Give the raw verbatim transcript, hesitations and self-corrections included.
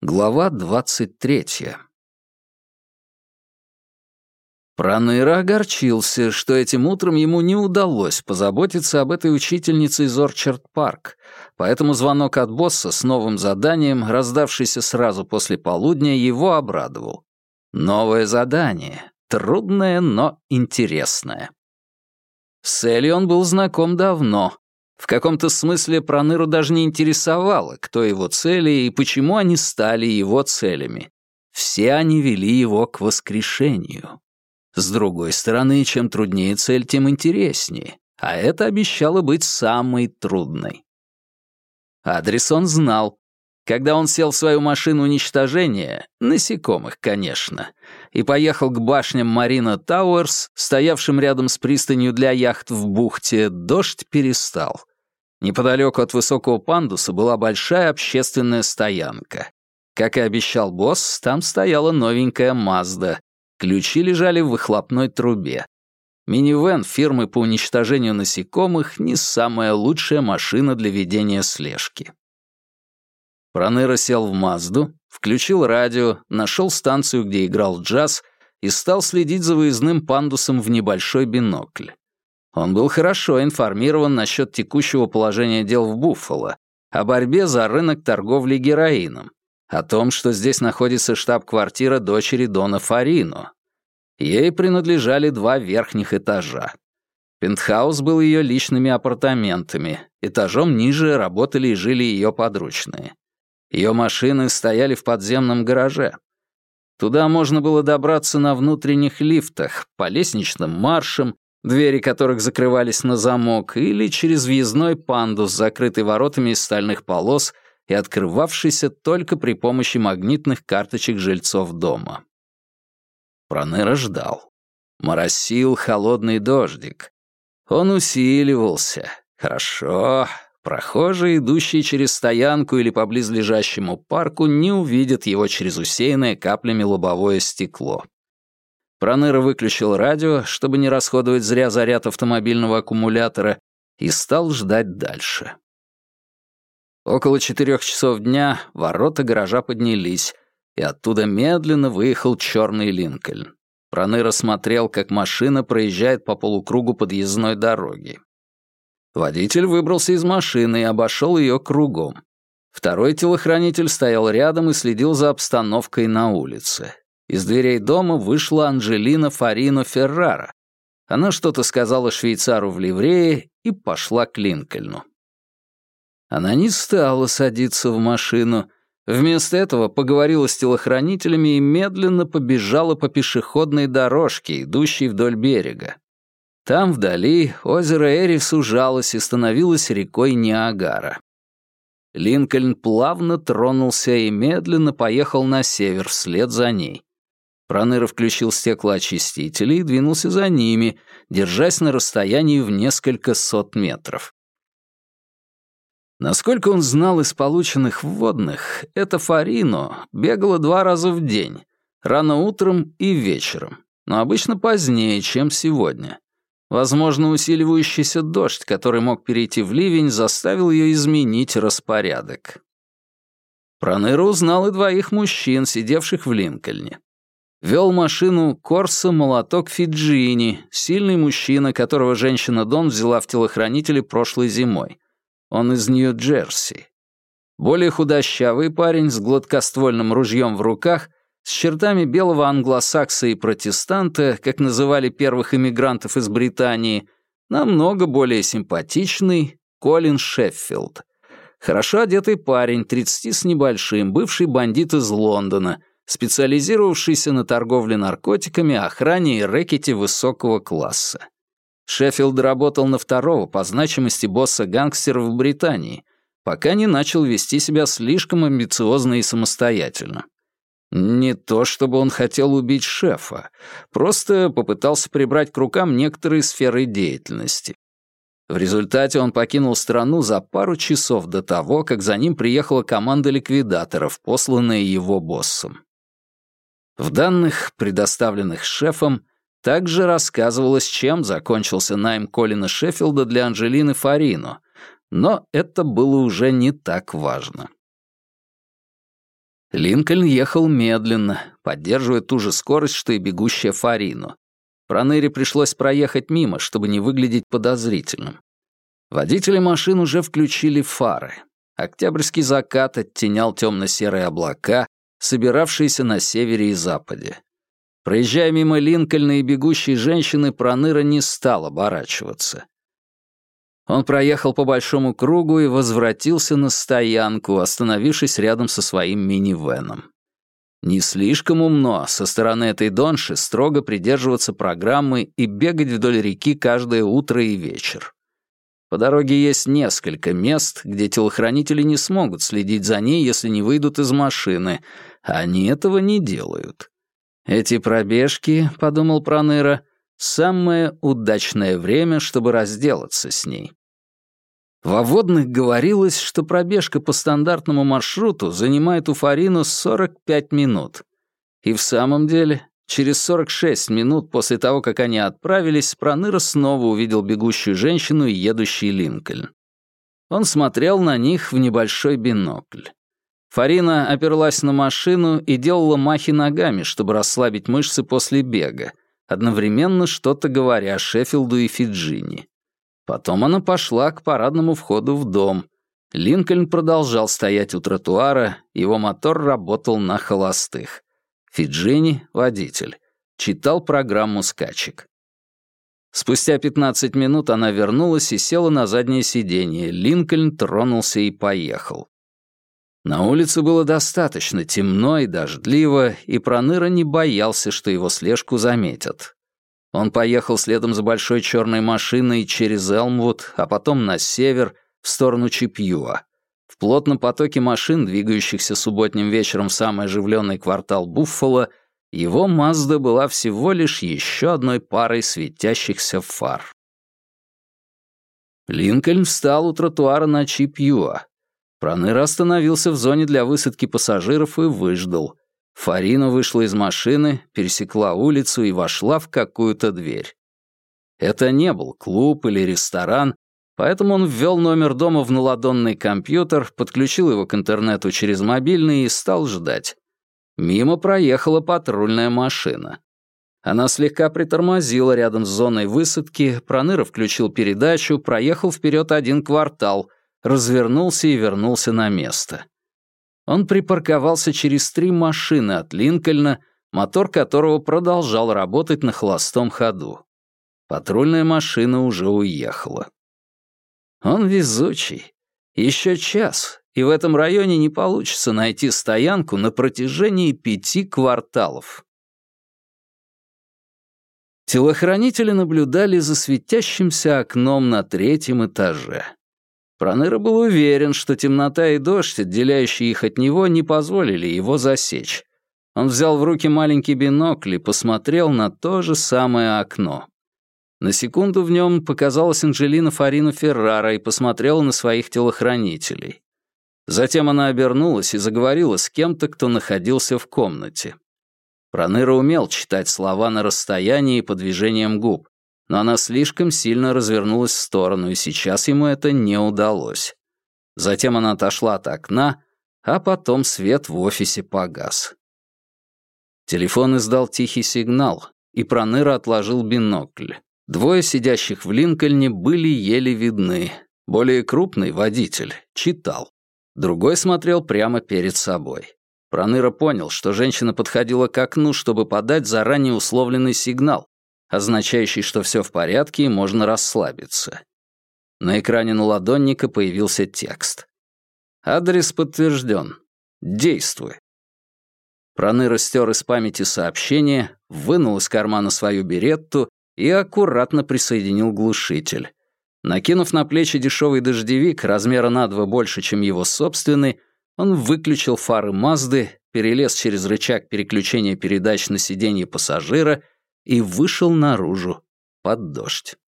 Глава двадцать третья. Проныра огорчился, что этим утром ему не удалось позаботиться об этой учительнице из Орчард-парк, поэтому звонок от босса с новым заданием, раздавшийся сразу после полудня, его обрадовал. Новое задание. Трудное, но интересное. С Элли он был знаком давно. В каком-то смысле Проныру даже не интересовало, кто его цели и почему они стали его целями. Все они вели его к воскрешению. С другой стороны, чем труднее цель, тем интереснее, а это обещало быть самой трудной. Адрес он знал. Когда он сел в свою машину уничтожения, насекомых, конечно, и поехал к башням Марина Тауэрс, стоявшим рядом с пристанью для яхт в бухте, дождь перестал. Неподалеку от высокого пандуса была большая общественная стоянка. Как и обещал босс, там стояла новенькая Мазда. Ключи лежали в выхлопной трубе. Минивэн фирмы по уничтожению насекомых — не самая лучшая машина для ведения слежки. Проныра сел в Мазду, включил радио, нашел станцию, где играл джаз, и стал следить за выездным пандусом в небольшой бинокль. Он был хорошо информирован насчет текущего положения дел в Буффало, о борьбе за рынок торговли героином, о том, что здесь находится штаб-квартира дочери Дона Фарино. Ей принадлежали два верхних этажа. Пентхаус был ее личными апартаментами, этажом ниже работали и жили ее подручные. Ее машины стояли в подземном гараже. Туда можно было добраться на внутренних лифтах, по лестничным маршам, двери которых закрывались на замок, или через въездной пандус, закрытый воротами из стальных полос и открывавшийся только при помощи магнитных карточек жильцов дома. Проныра ждал. Моросил холодный дождик. Он усиливался. Хорошо. Прохожие, идущие через стоянку или по близлежащему парку, не увидят его через усеянное каплями лобовое стекло. Проныра выключил радио, чтобы не расходовать зря заряд автомобильного аккумулятора, и стал ждать дальше. Около четырех часов дня ворота гаража поднялись, и оттуда медленно выехал черный Линкольн. Проныра смотрел, как машина проезжает по полукругу подъездной дороги. Водитель выбрался из машины и обошел ее кругом. Второй телохранитель стоял рядом и следил за обстановкой на улице. Из дверей дома вышла Анджелина Фарино Феррара. Она что-то сказала швейцару в ливрее и пошла к Линкольну. Она не стала садиться в машину. Вместо этого поговорила с телохранителями и медленно побежала по пешеходной дорожке, идущей вдоль берега. Там вдали озеро Эри сужалось и становилось рекой Ниагара. Линкольн плавно тронулся и медленно поехал на север вслед за ней. Проныра включил стеклоочистители и двинулся за ними, держась на расстоянии в несколько сот метров. Насколько он знал из полученных вводных, эта Фарино бегала два раза в день, рано утром и вечером, но обычно позднее, чем сегодня. Возможно, усиливающийся дождь, который мог перейти в ливень, заставил ее изменить распорядок. Проныра узнал и двоих мужчин, сидевших в Линкольне. Вел машину Корсо Молоток Фиджини, сильный мужчина, которого женщина Дон взяла в телохранители прошлой зимой. Он из Нью-Джерси. Более худощавый парень с гладкоствольным ружьем в руках, с чертами белого англосакса и протестанта, как называли первых иммигрантов из Британии, намного более симпатичный Колин Шеффилд. Хорошо одетый парень, тридцати с небольшим, бывший бандит из Лондона, специализировавшийся на торговле наркотиками, охране и рэкете высокого класса. Шеффилд работал на второго по значимости босса гангстеров в Британии, пока не начал вести себя слишком амбициозно и самостоятельно. Не то чтобы он хотел убить шефа, просто попытался прибрать к рукам некоторые сферы деятельности. В результате он покинул страну за пару часов до того, как за ним приехала команда ликвидаторов, посланная его боссом. В данных, предоставленных шефом, также рассказывалось, чем закончился найм Колина Шеффилда для Анджелины Фарино, но это было уже не так важно. Линкольн ехал медленно, поддерживая ту же скорость, что и бегущая Фарино. Проныре пришлось проехать мимо, чтобы не выглядеть подозрительным. Водители машин уже включили фары. Октябрьский закат оттенял темно-серые облака, собиравшиеся на севере и западе. Проезжая мимо Линкольна и бегущей женщины, Проныра не стал оборачиваться. Он проехал по большому кругу и возвратился на стоянку, остановившись рядом со своим минивэном. Не слишком умно со стороны этой донши строго придерживаться программы и бегать вдоль реки каждое утро и вечер. По дороге есть несколько мест, где телохранители не смогут следить за ней, если не выйдут из машины, а они этого не делают. Эти пробежки, — подумал Проныра, — самое удачное время, чтобы разделаться с ней. Во вводных говорилось, что пробежка по стандартному маршруту занимает у Фарино сорок пять минут. И в самом деле, через сорок шесть минут после того, как они отправились, Проныра снова увидел бегущую женщину и едущий Линкольн. Он смотрел на них в небольшой бинокль. Фарина оперлась на машину и делала махи ногами, чтобы расслабить мышцы после бега, одновременно что-то говоря Шеффилду и Фиджини. Потом она пошла к парадному входу в дом. Линкольн продолжал стоять у тротуара, его мотор работал на холостых. Фиджини, водитель, читал программу скачек. Спустя пятнадцать минут она вернулась и села на заднее сиденье. Линкольн тронулся и поехал. На улице было достаточно темно и дождливо, и Проныра не боялся, что его слежку заметят. Он поехал следом за большой черной машиной через Элмвуд, а потом на север, в сторону Чипьюа. В плотном потоке машин, двигающихся субботним вечером в самый оживленный квартал Буффало, его Мазда была всего лишь еще одной парой светящихся фар. Линкольн встал у тротуара на Чипьюа. Проныра остановился в зоне для высадки пассажиров и выждал. Фарино вышла из машины, пересекла улицу и вошла в какую-то дверь. Это не был клуб или ресторан, поэтому он ввел номер дома в наладонный компьютер, подключил его к интернету через мобильный и стал ждать. Мимо проехала патрульная машина. Она слегка притормозила рядом с зоной высадки, Проныра включил передачу, проехал вперед один квартал, развернулся и вернулся на место. Он припарковался через три машины от Линкольна, мотор которого продолжал работать на холостом ходу. Патрульная машина уже уехала. Он везучий. Еще час, и в этом районе не получится найти стоянку на протяжении пяти кварталов. Телохранители наблюдали за светящимся окном на третьем этаже. Проныра был уверен, что темнота и дождь, отделяющие их от него, не позволили его засечь. Он взял в руки маленький бинокль и посмотрел на то же самое окно. На секунду в нем показалась Анджелина Фарино Феррара и посмотрела на своих телохранителей. Затем она обернулась и заговорила с кем-то, кто находился в комнате. Проныра умел читать слова на расстоянии по движениям губ, но она слишком сильно развернулась в сторону, и сейчас ему это не удалось. Затем она отошла от окна, а потом свет в офисе погас. Телефон издал тихий сигнал, и Проныра отложил бинокль. Двое сидящих в Линкольне были еле видны. Более крупный водитель читал. Другой смотрел прямо перед собой. Проныра понял, что женщина подходила к окну, чтобы подать заранее условленный сигнал, означающий, что все в порядке и можно расслабиться. На экране наладонника появился текст. «Адрес подтвержден. Действуй». Проныра стер из памяти сообщение, вынул из кармана свою беретту и аккуратно присоединил глушитель. Накинув на плечи дешевый дождевик размера на два больше, чем его собственный, он выключил фары Мазды, перелез через рычаг переключения передач на сиденье пассажира и вышел наружу под дождь.